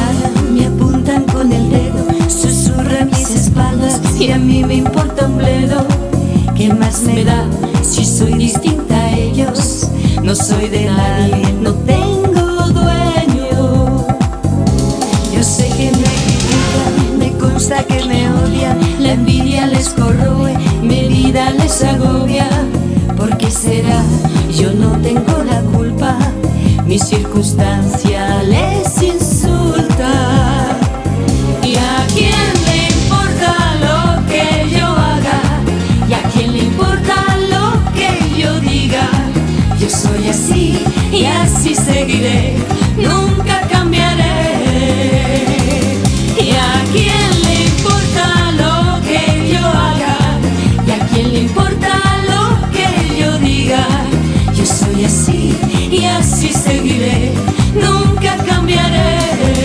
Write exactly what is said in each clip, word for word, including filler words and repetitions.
señalan, me apuntan con el dedo, susurran mis espaldas y a mí me importa un bledo. ¿Qué más me da si soy distinta a ellos? No soy de nadie, no tengo dueño. Yo sé que me critican, me consta que me odian, la envidia les corroe, mi vida les agobia. ¿Por qué será? Yo no tengo la culpa, mi circunstancia les insulta. ¿Y a quién le importa lo que yo haga? ¿Y a quién le importa lo que yo diga? Yo soy así y así seguiré, nunca cambiaré. ¿Y a quién le importa lo que yo haga? ¿Y a quién le importa lo que yo diga? Yo soy así y así seguiré, nunca cambiaré.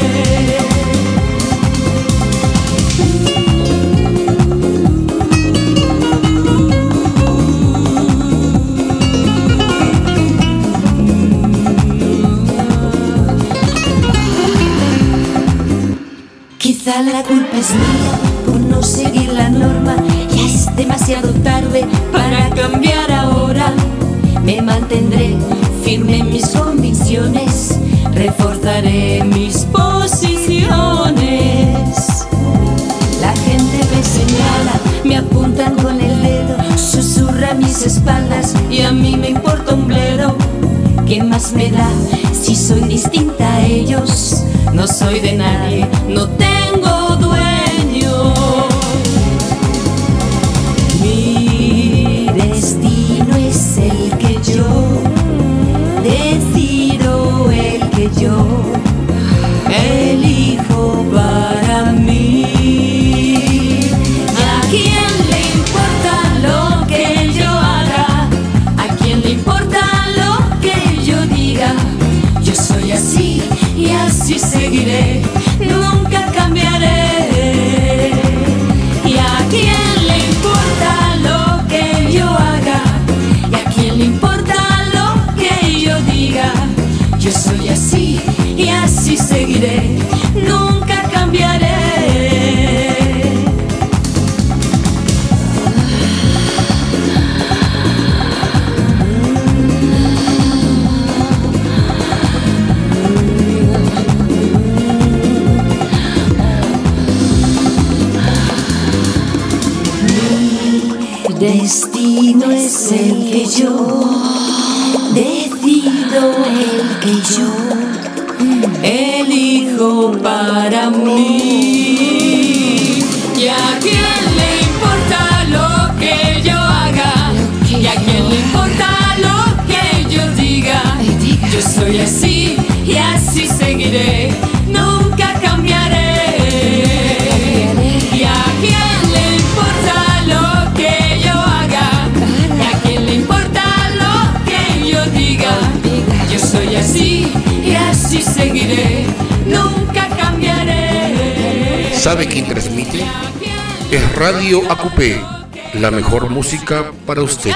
Quizá la culpa es mía por no seguir la norma. Ya es demasiado tarde para cambiar ahora. Me mantendré firme en mis convicciones, reforzaré mis posiciones. La gente me señala, me apuntan con el dedo, susurra mis espaldas y a mí me importa un bledo. ¿Qué más me da si soy distinta a ellos? No soy de nadie, no tengo dueño. Mi destino es el que yo decido, el que yo elijo para mí. ¿A quién le importa lo que yo haga? ¿A quién le importa lo que yo diga? Yo soy así y así seguiré, nunca cambiaré. ¿Y a quién le importa lo que yo haga? ¿Y a quién le importa lo que yo diga? Yo soy así y así seguiré, nunca cambiaré. Destino es el que yo decido, el que yo elijo para mí. ¿Y a quién le importa lo que yo haga? ¿Y a quién le importa lo que yo diga? Yo soy así y así seguiré, nunca cambiaré. ¿Y a quién le importa lo que yo haga? ¿Y a quién le importa lo que yo diga? Yo soy así y así seguiré, nunca cambiaré. ¿Sabe quién transmite? Es Radio Acupé, la mejor música para usted.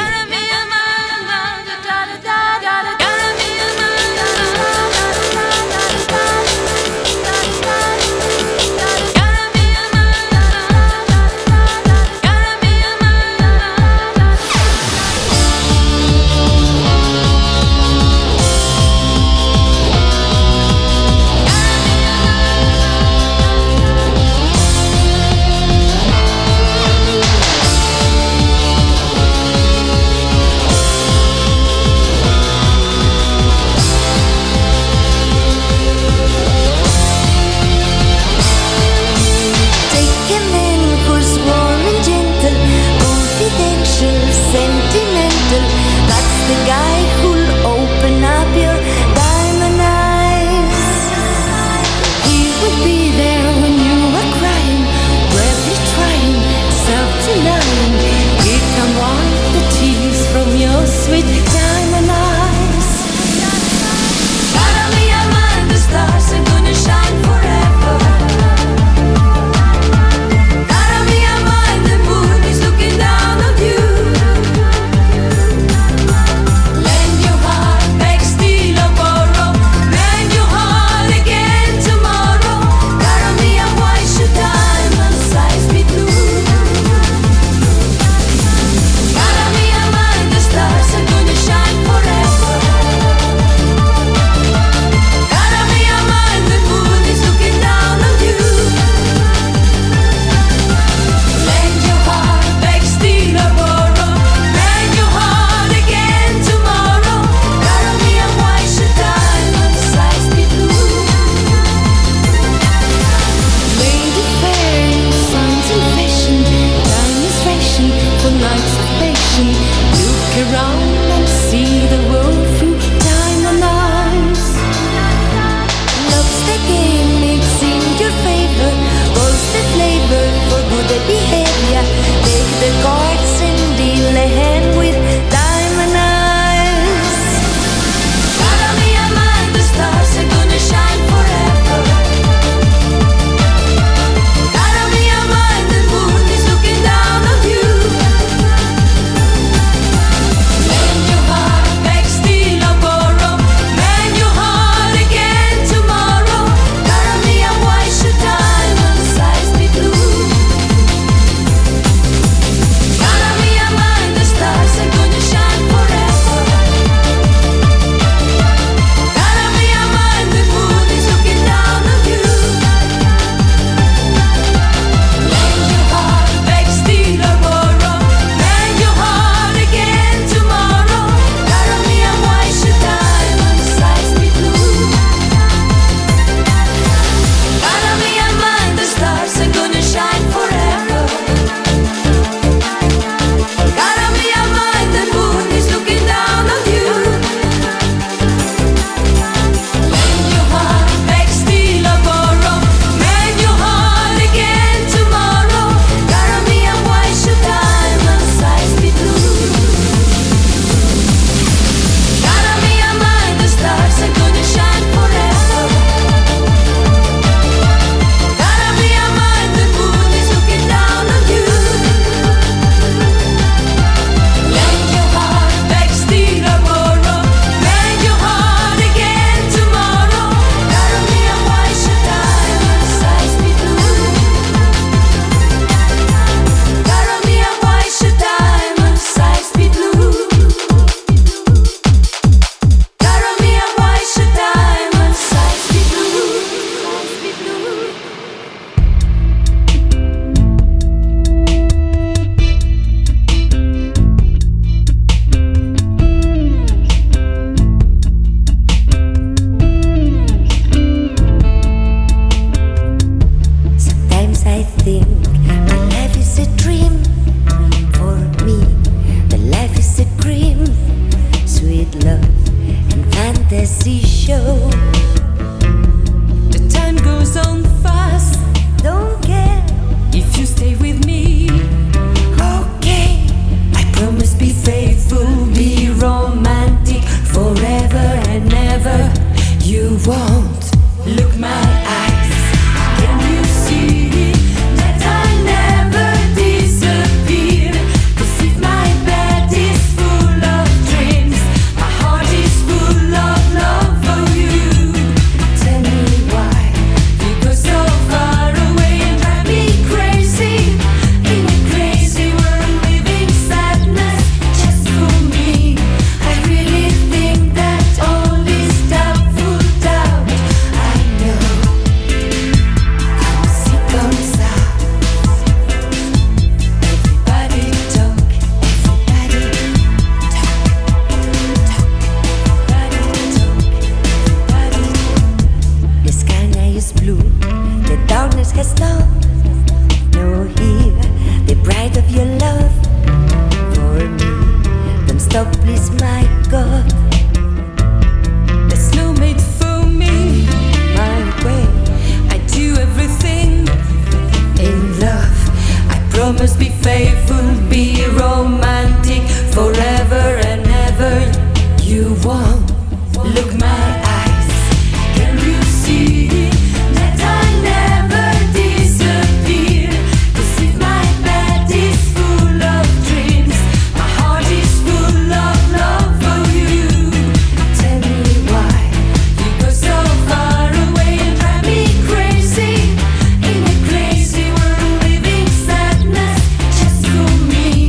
darkness has stopped. No, hear the bright of your love for me. Don't stop, please, my God. There's no made for me. My way, I do everything in love. I promise be faithful, be romantic forever and ever. You won't look my eyes. Can you see that I never disappear? 'Cause if my bed is full of dreams, my heart is full of love for you. Tell me why you go so far away and drive me crazy. In a crazy world, living sadness just for me.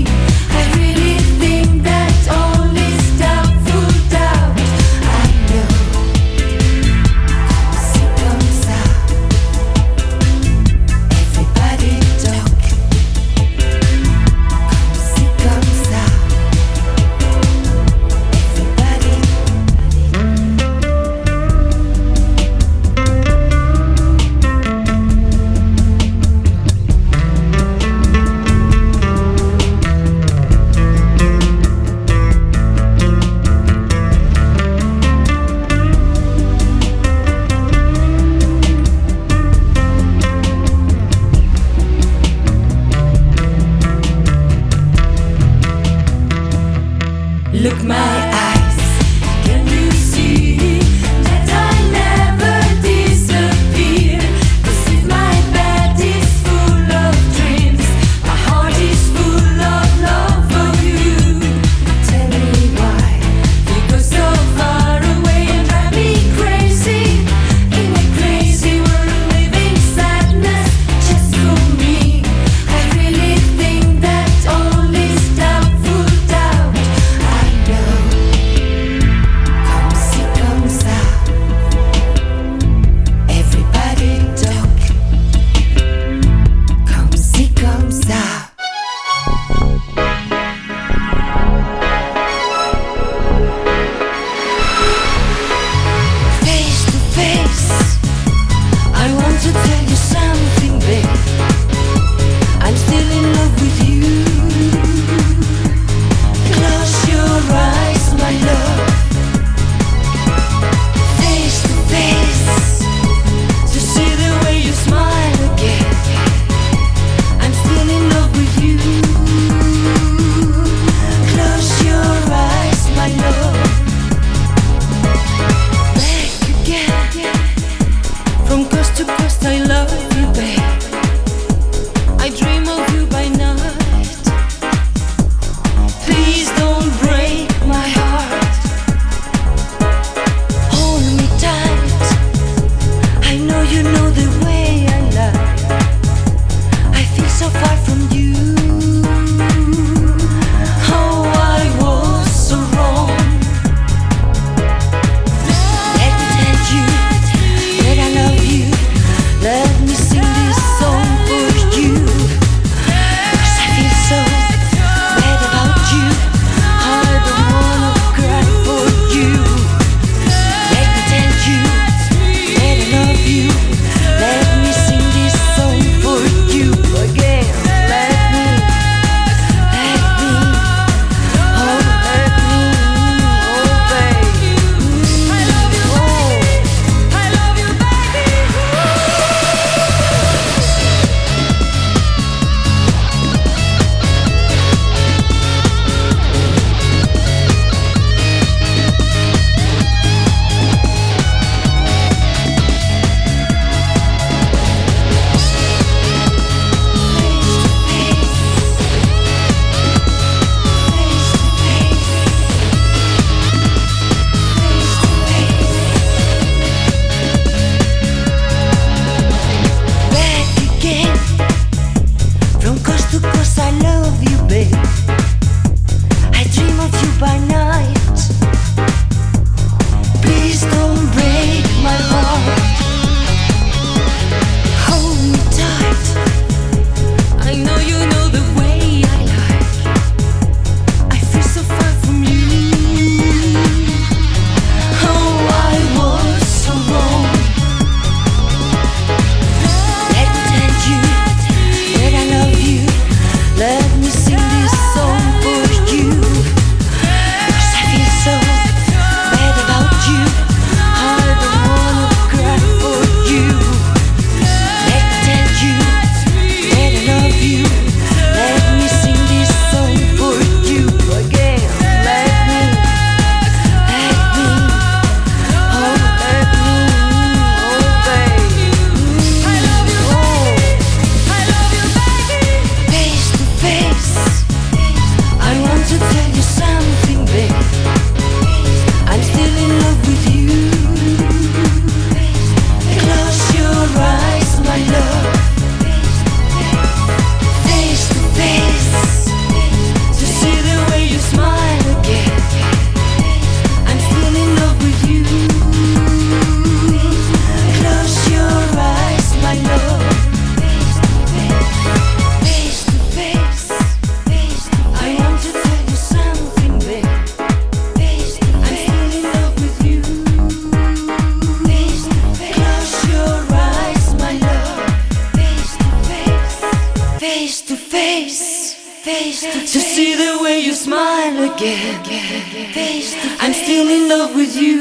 face, face to, to see the way you smile again. Face to face. I'm still in love with you.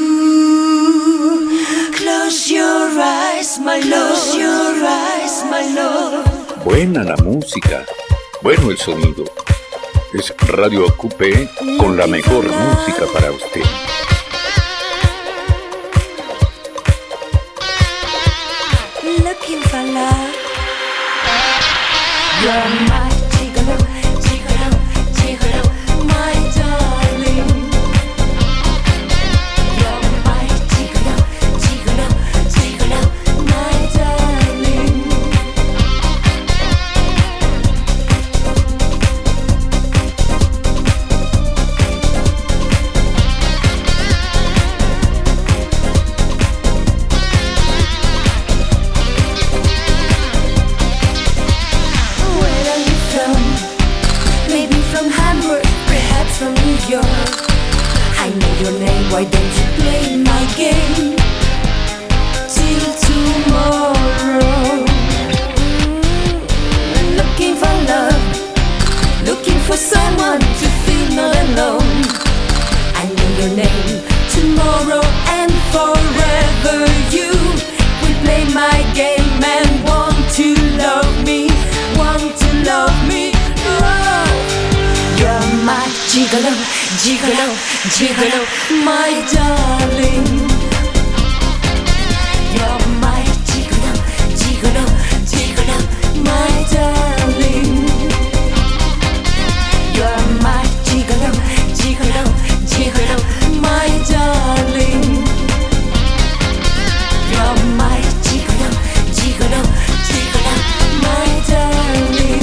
Close your eyes, my love. Close your eyes, my love. Buena la música, bueno el sonido. Es Radio A Q P con la mejor música para usted. Looking for love. You're my gigolo, gigolo, gigolo, my darling. You're my gigolo, gigolo, gigolo, my darling. From New York, I know your name, why don't you play my game till tomorrow? Mm, looking for love, looking for someone to feel not alone. I know your name, tomorrow and forever you will play my game and want to love me, want to love me, love. You're my gigolo, gigolo, gigolo, my darling. You're my gigolo, gigolo, gigolo, my darling. You're my gigolo, gigolo, gigolo, my darling. You're my gigolo, gigolo, gigolo, my darling.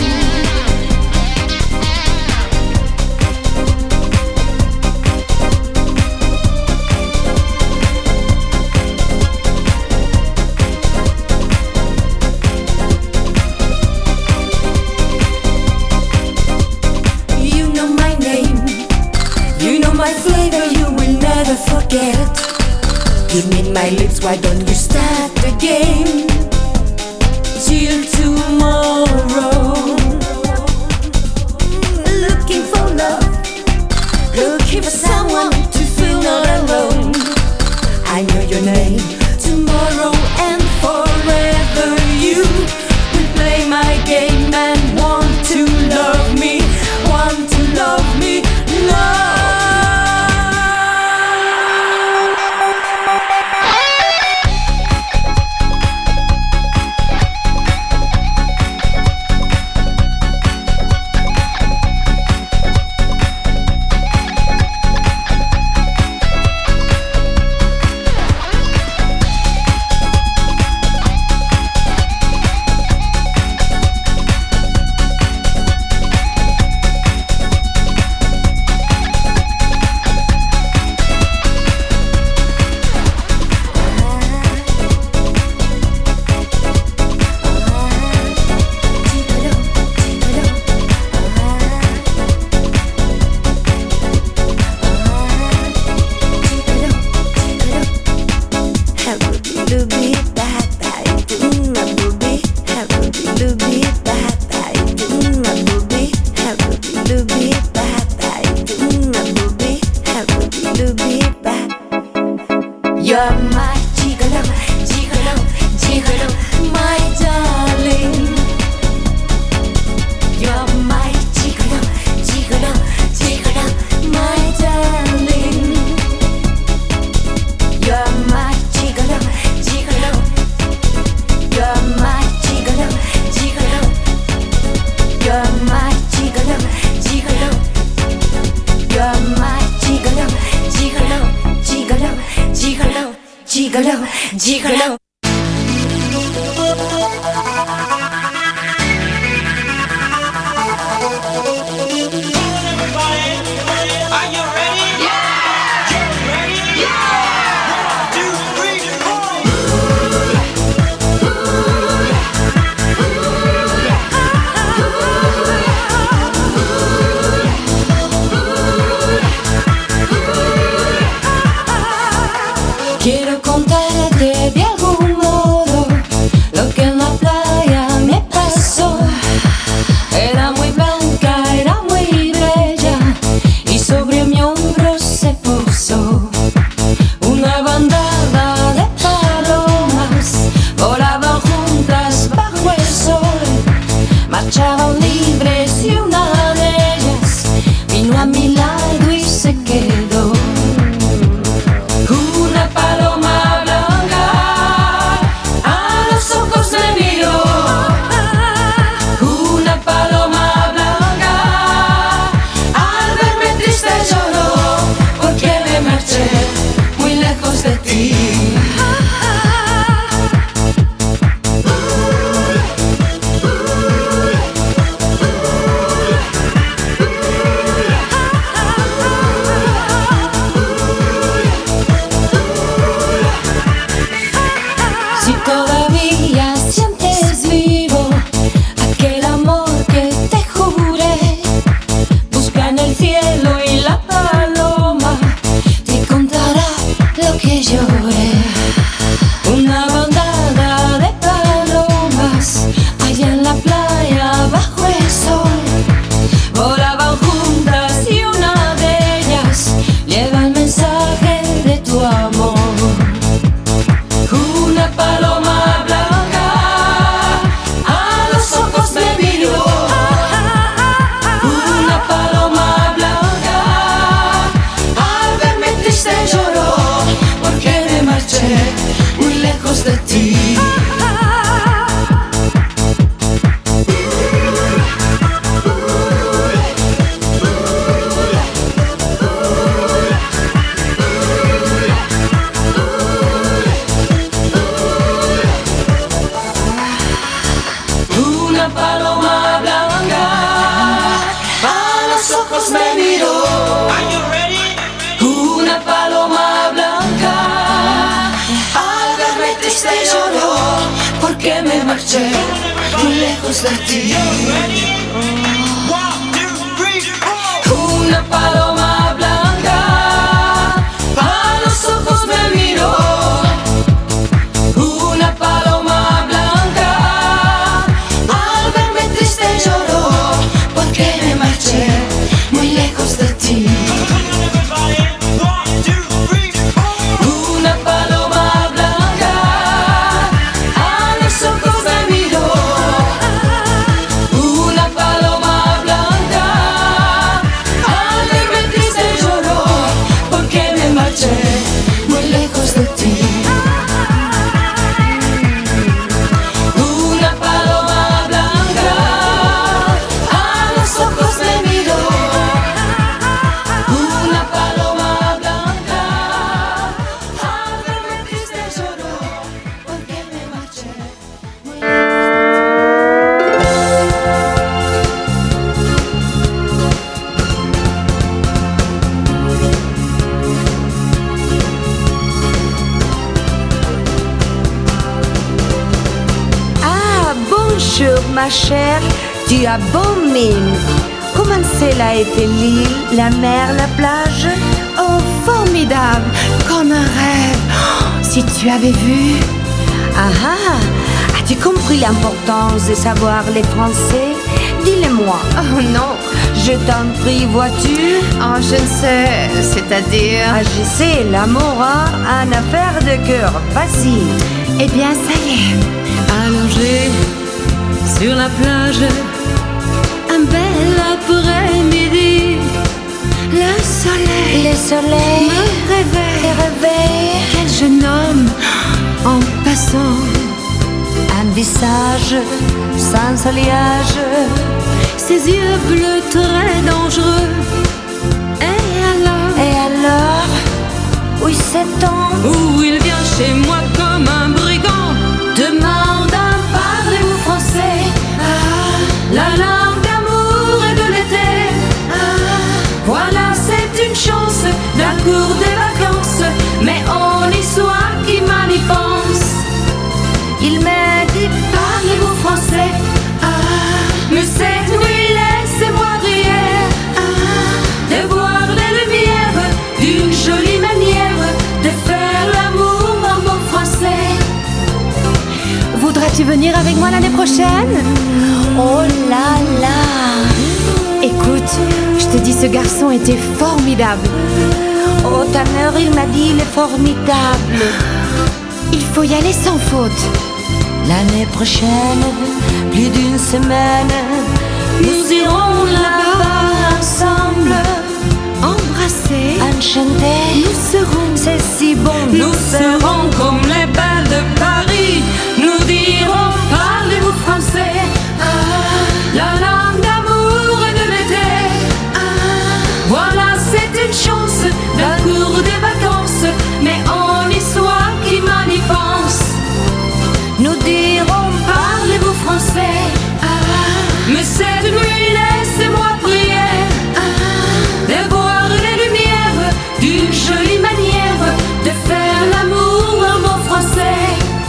My flavor you will never forget. Give me my lips, why don't you start the game till tomorrow? Looking for love, looking for someone to feel not alone. I know your name, tomorrow and forever you will play my game and want to love me, want to love me, love. You're my gigolo, gigolo, gigolo, my darling. You're my gigolo, gigolo, gigolo, my darling. You're my gigolo, gigolo. You're my gigolo, gigolo. You're my gigolo, gigolo. You're my gigolo, gigolo, gigolo, gigolo, gigolo, gigolo. Quiero contarte de algo Una paloma blanca a los ojos me miró. Una paloma blanca al verme triste lloró, porque me marché muy lejos de ti. Una paloma blanca a los ojos me miró. Una paloma blanca al verme triste lloró, porque me marché muy lejos de ti. Una paloma blanca a los ojos me miró. Una paloma blanca al verme triste lloró, porque me marché muy lejos de ti. Una paloma blanca a los ojos me miró. Una paloma blanca al verme triste lloró, porque me marché muy Ah, bonjour ma chère, tu as bonne mine. Comment cela était l'île, la mer, la plage? Oh, formidable, comme un rêve. Oh, si tu avais vu. Ah ah, as-tu compris l'importance de savoir les Français? Dis-le-moi. Oh non, Je t'en prie, vois-tu? oh, je ne sais, c'est-à-dire... Ah, je sais, l'amour a une affaire de cœur. Vas-y. Eh bien, ça y est. allongé sur la plage, un bel après-midi, le soleil Le soleil me réveille. te réveille. Quel jeune homme en passant, Un visage sans alliage. ses yeux bleus très dangereux. Et alors, Et alors, où s'est-on? où il vient chez moi comme un brigand, demande un parlez-vous français? Ah, la langue d'amour et de l'été. Ah, voilà, c'est une chance d'un cours des vacances, mais on y soit qui mal y pense. Il m'a dit Parlez-vous français? Ah, mais cette nuit, laissez-moi briller. Ah, de voir les lumières d'une jolie manière de faire l'amour en bon français. Voudras-tu venir avec moi l'année prochaine? oh là là. Écoute, je te dis, ce garçon était formidable. Oh, ta mère, il m'a dit, il est formidable. Il faut y aller sans faute. L'année prochaine, plus d'une semaine, Nous irons là-bas ensemble, Embrasser, enchantés. nous serons... C'est si bon. nous serons comme les belles de Paris. Nous dirons parlez-vous français? Ah, la langue d'amour et de l'été. Ah, voilà, c'est une chance d'un cours des vacances, mais on y soit qui mal y pense. Nous dirons Parlez-vous français? Ah, mais cette nuit, laissez-moi prier. Ah, de voir les lumières d'une jolie manière de faire l'amour en bon français.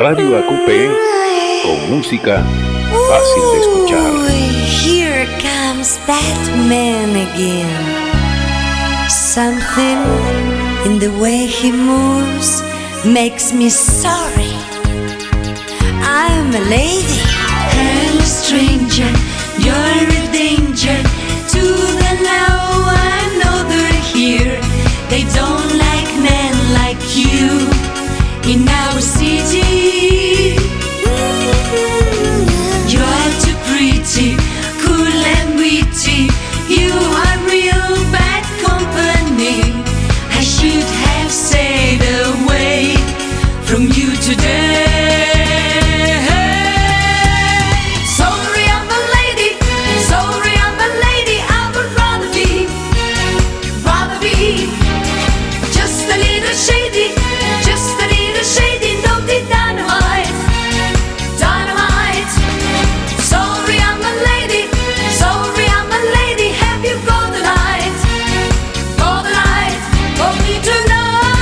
Radio A Q P con música fácil de escuchar. Here comes that man again. Something in the way he moves makes me sorry. I'm a lady. Hello stranger, you're a danger to the now. I know they're here. They don't like men like you in our city. You're too pretty, cool and witty. You are real bad company. I should have stayed away from you today. Sorry, I'm a lady. Sorry, I'm a lady. I would rather be, rather be just a little shady, just a little shady. Don't be dynamite, dynamite. Sorry, I'm a lady. Sorry, I'm a lady. Have you got the light, got the light for me tonight?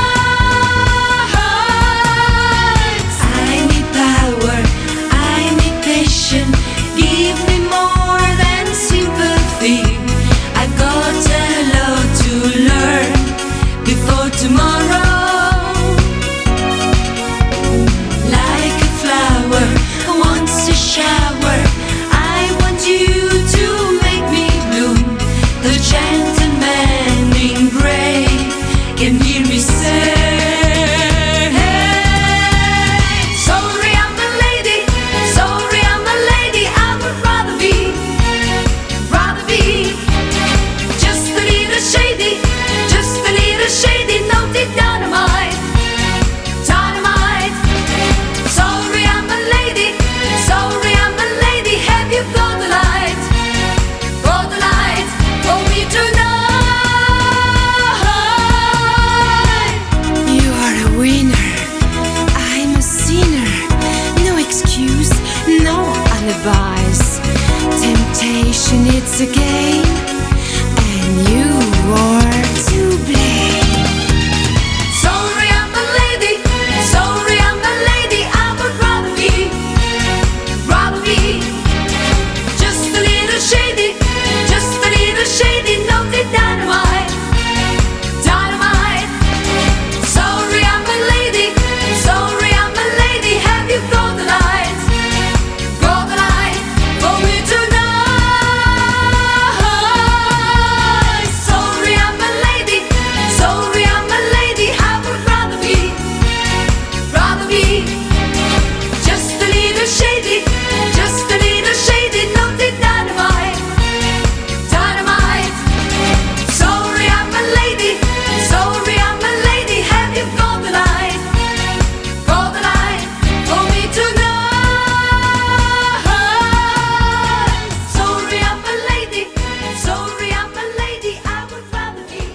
I need power, I need patience. Give me more than sympathy. I've got a lot to learn before tomorrow. Like a flower wants a shower, I want you to make me bloom. The gentleman in gray can hear me say, sorry, I'm a lady. Sorry, I'm a lady. I would rather be, rather be just a little shady, just a little shady. Naughty dynamite, dynamite. Sorry, I'm a lady. Sorry, I'm a lady. Have you got the light, got the light for me tonight? You are a winner. I'm a sinner. No excuse, no alibis. Temptation, it's a game, and you are to blame. Sorry, I'm a lady. Sorry, I'm a lady. I would rather be, rather be just a little shady, just a little shady. Naughty dynamite, dynamite. Sorry, I'm a lady. Sorry, I'm a lady. Have you got the light, got the light for me tonight? Sorry, I'm a lady. Sorry, I'm a lady. I would rather be, rather be just a little shady, just a little shady. Naughty dynamite, dynamite. Sorry, I'm a lady. Sorry, I'm a lady. Have you got the light, got the light for me tonight? Sorry, I'm a lady. Sorry, I'm a lady. I would rather be.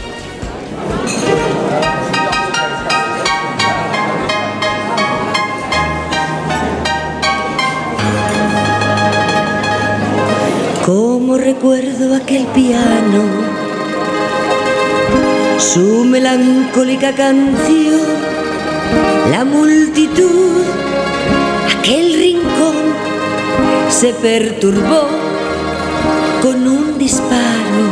Como recuerdo aquel piano, su melancólica canción, la multitud, aquel rincón se perturbó con un disparo.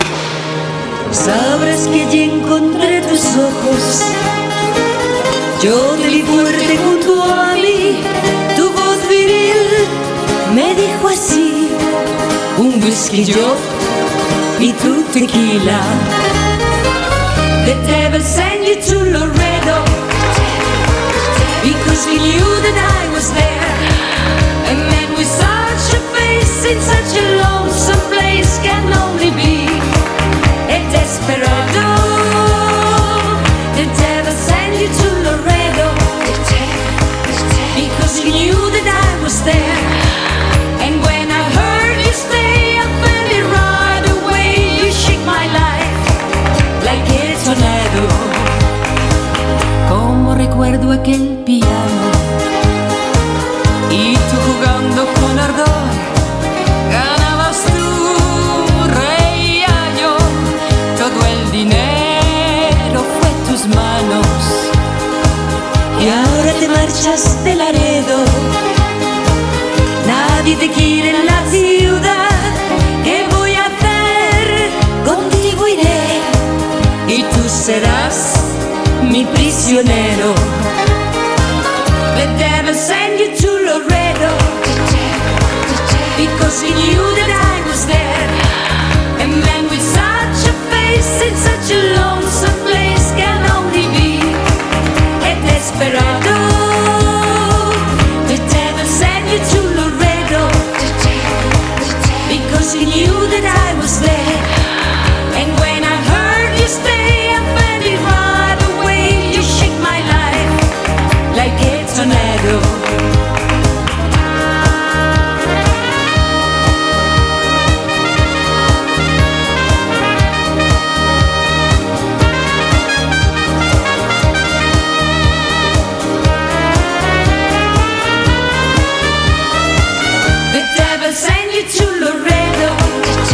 Sabrás que allí encontré tus ojos, yo te vi fuerte junto a mí, tu voz viril me dijo así: un whisky yo y tu tequila. The devil sent you to Laredo because he knew that I was there. A man with such a face in such a lonesome place can only be a desperado. The devil sent you to Laredo because he knew that I was there. And when I heard you say, I felt it right away. You shake my life like a tornado. Como recuerdo aquel piano y tú jugando con ardor, ganabas tú, reía yo todo el día. prisionero. The devil sent you to Laredo because he knew that I was there. A man with such a face in such a lonesome place can only be a desperado. The devil sent you to Laredo because he knew that I was there. And when I heard you stay, I felt it right away. You shake my life like a tornado. The devil sent you to Laredo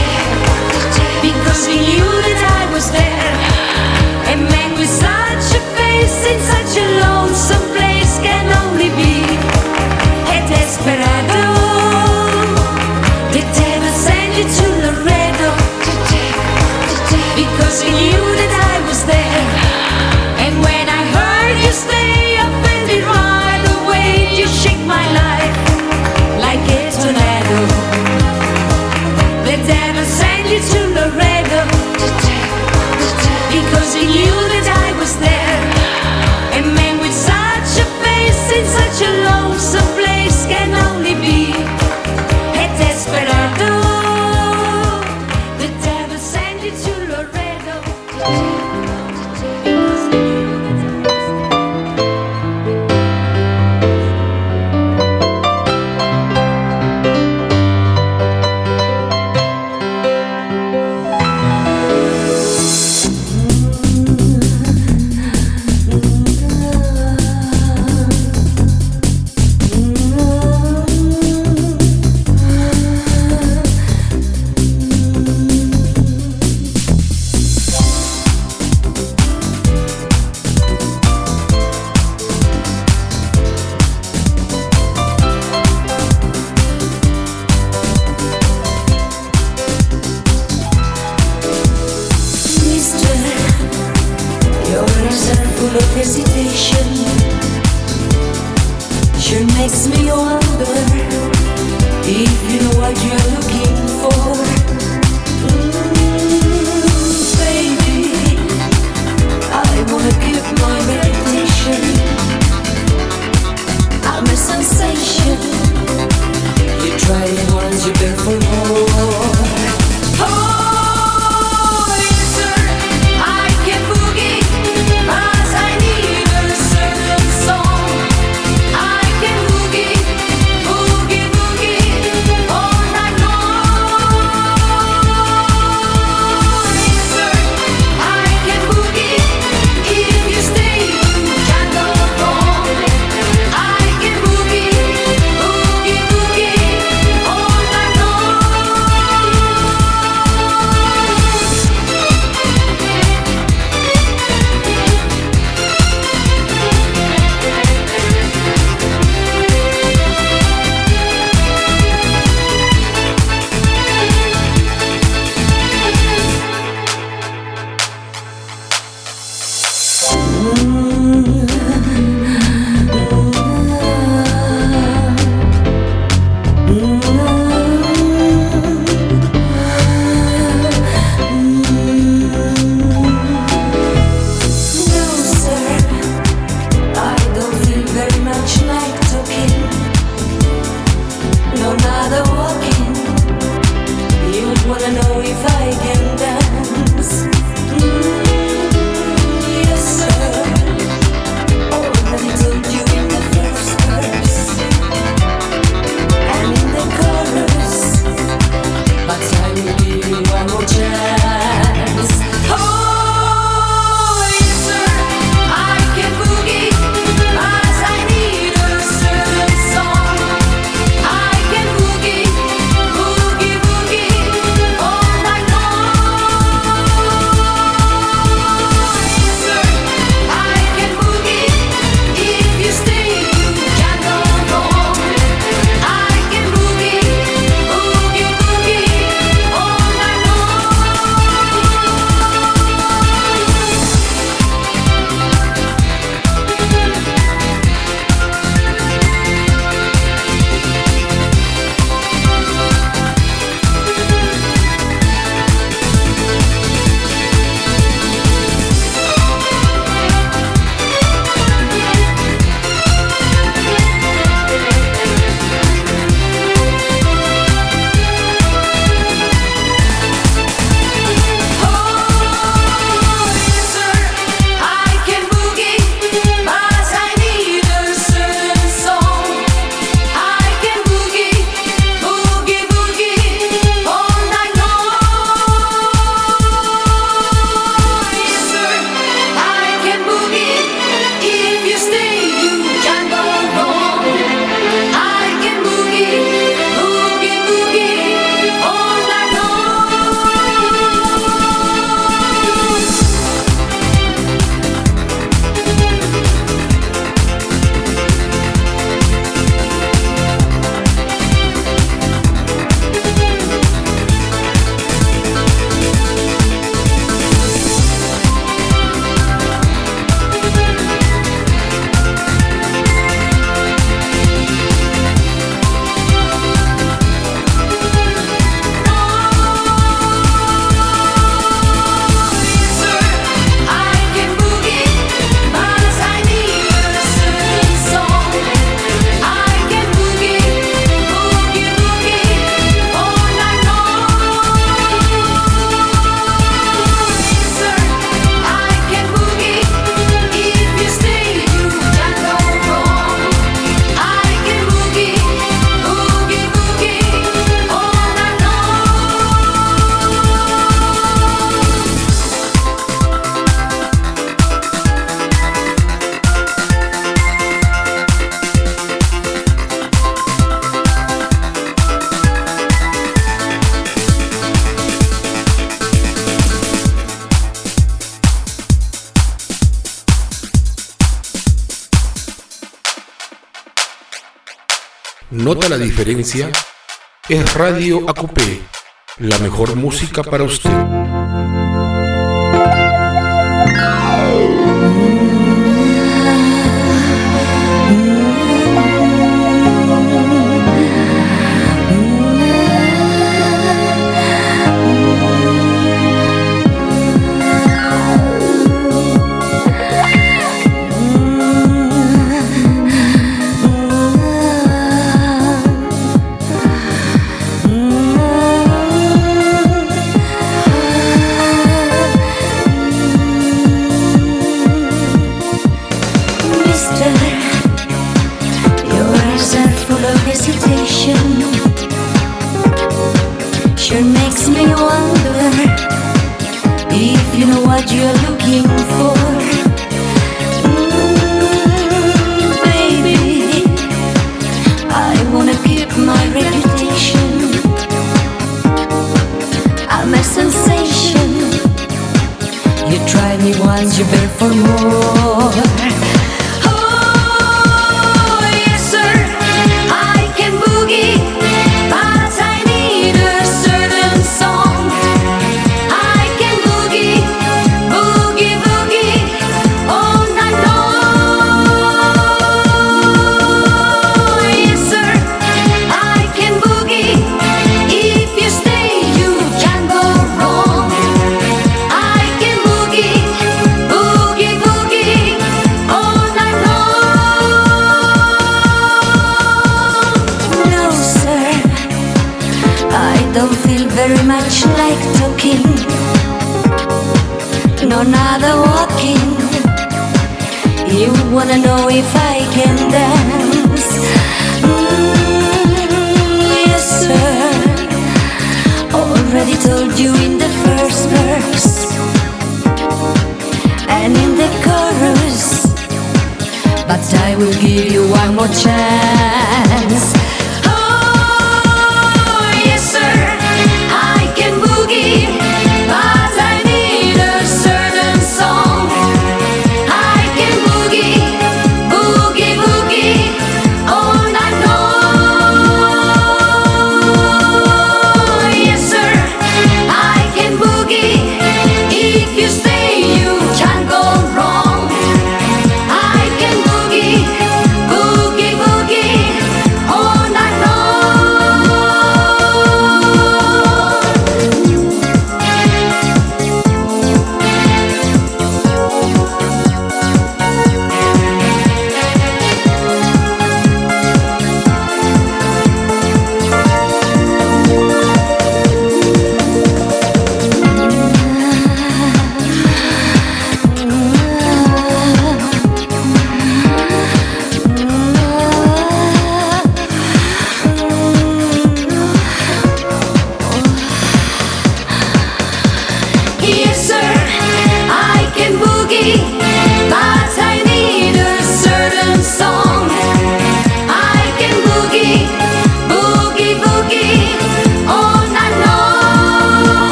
¿Nota la diferencia? Es Radio A Q P, la mejor música para usted. Sure makes me wonder if you know what you're looking for. Mm, baby, I wanna keep my reputation. I'm a sensation. You tried me once, you better for more. Very much like talking, no nada walking. You wanna know if I can dance? Mm, yes sir, already told you in the first verse and in the chorus, but I will give you one more chance.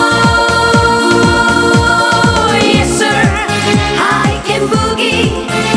Boogie.